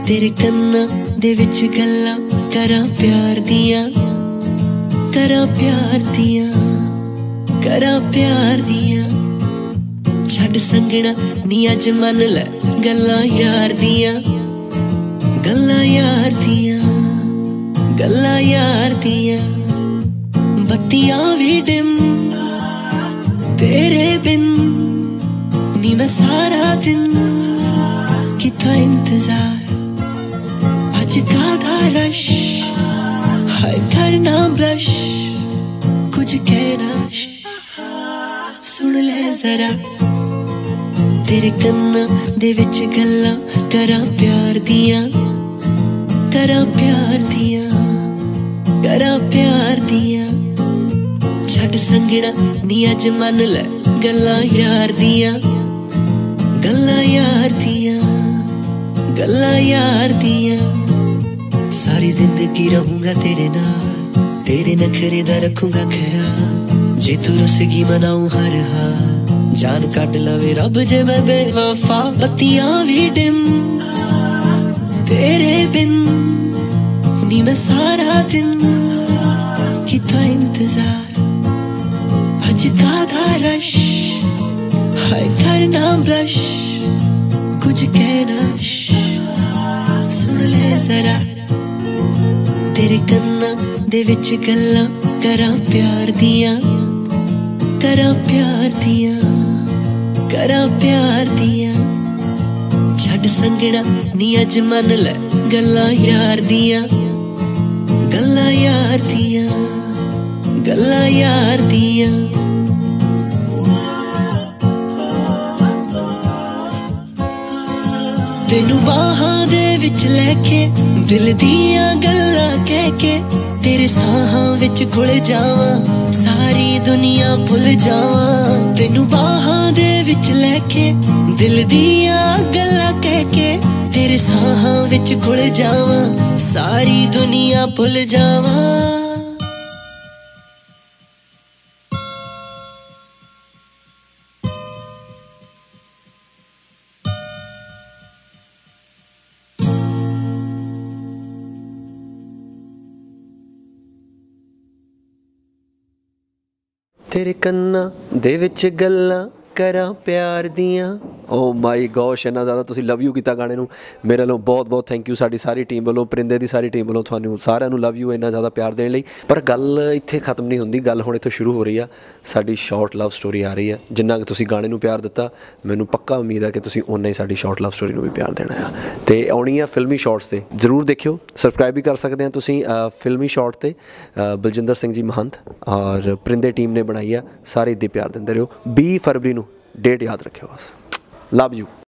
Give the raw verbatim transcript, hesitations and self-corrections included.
तेरे कन्ना दे विच गल्लां करां प्यार दियां, करां प्यार दियां, करां प्यार दियां। छड्ड संगना नी अज मन लै गल्लां यार दियां, गल्लां यार दियां, गल्लां यार दियां। बत्तियां भी डिम तेरे बिन नी मैं सारा दिन किता इंतजार। अज कादा रश हाय करना ब्लश, कुछ कहना सुन ले जरा। तेरे कन्ना दे विच गल्लां करां प्यार दियां, करां प्यार दियां, करां प्यार दियां। छड्ड संगना नी अज मन लै गल्लां यार दियां, गल्लां यार दियां, गल्लां यार दियां। सारी जिंदगी रहूंगा तेरे नाल, तेरे नखरे दा रखूंगा ख्याल। जे तू रुसगी मनाऊं हर हाल, जान कट लवे रब जे मैं बेवफा। बत्तियां भी डिम तेरे बिन नी मैं सारा दिन किता इंतजार। अज कादा रश हाय करना ब्लश, कुछ कहना सुन ले जरा। तेरे कन्ना दे विच गल्लां करां प्यार दियां, करां प्यार दियां, करां प्यार दियां। छड्ड संगना नी अज मन लै गल्लां यार दियां, गल्लां यार दियां, गल्लां यार दियां। तेनू बाहां दे विच लैके दिल दियां गल्लां कह के, तेरे साहां विच घुल जावां सारी दुनिया भुल जावां। तेनू बाहां दे विच लैके दिल दियां गल्लां कह के, तेरे साहां विच घुल जावां सारी दुनिया भुल जावां। तेरे कन्ना दे विच गल्लां करां प्यार दियां। ओ माई गॉश, इन्ना ज़्यादा तुसीं लव यू कीता गाने नूं, मेरे वालों बहुत बहुत थैंक यू। साडी सारी टीम वालों, परिंदे दी सारी टीम वालों तुहानूं सारिਆਂ ਨੂੰ लव यू इन्ना ज़्यादा प्यार देने लई। पर गल इत्थे खत्म नहीं हुंदी, गल हुण इत्थों शुरू हो रही आ। साडी शॉर्ट लव स्टोरी आ रही है। जिन्ना कि तुसीं गाने नूं प्यार दित्ता, मैनूं पक्का उम्मीद है कि तुसीं उन्ना ही साडी शॉर्ट लव स्टोरी नूं भी प्यार देना है। ते आउणी आ फिल्मी शॉर्ट्स ते जरूर देखियो, सबसक्राइब भी कर सकते हैं तुसीं फिल्मी शॉर्ट ते। बलजिंदर सिंह जी महंत और परिंदे टीम ने बनाई है, सारे इद्दां प्यार दिंदे रहो। बीस फरवरी नूं डेट याद रखियो बस। Love you.